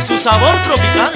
su sabor tropical.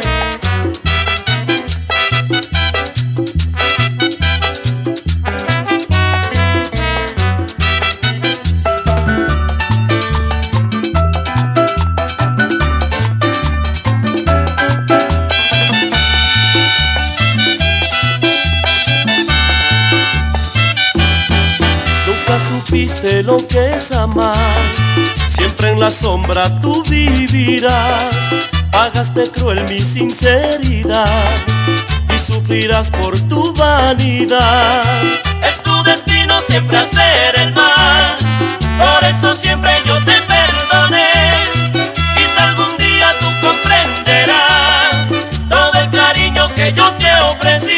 Nunca supiste lo que es amar, siempre en la sombra tú vivirás. Pagaste cruel mi sinceridad y sufrirás por tu vanidad. Es tu destino siempre hacer el mal, por eso siempre yo te perdoné. Quizá algún día tú comprenderás todo el cariño que yo te ofrecí.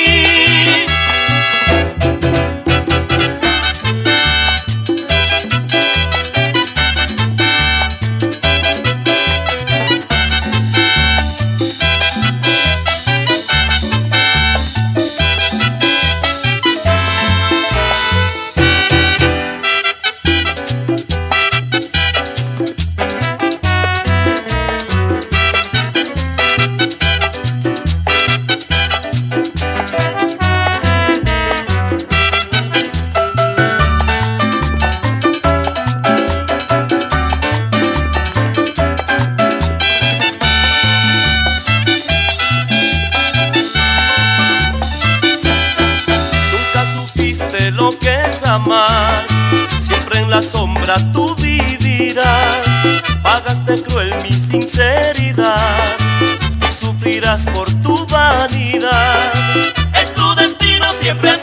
Lo que es amar, siempre en la sombra tú vivirás. Pagaste cruel mi sinceridad y sufrirás por tu vanidad. Es tu destino siempre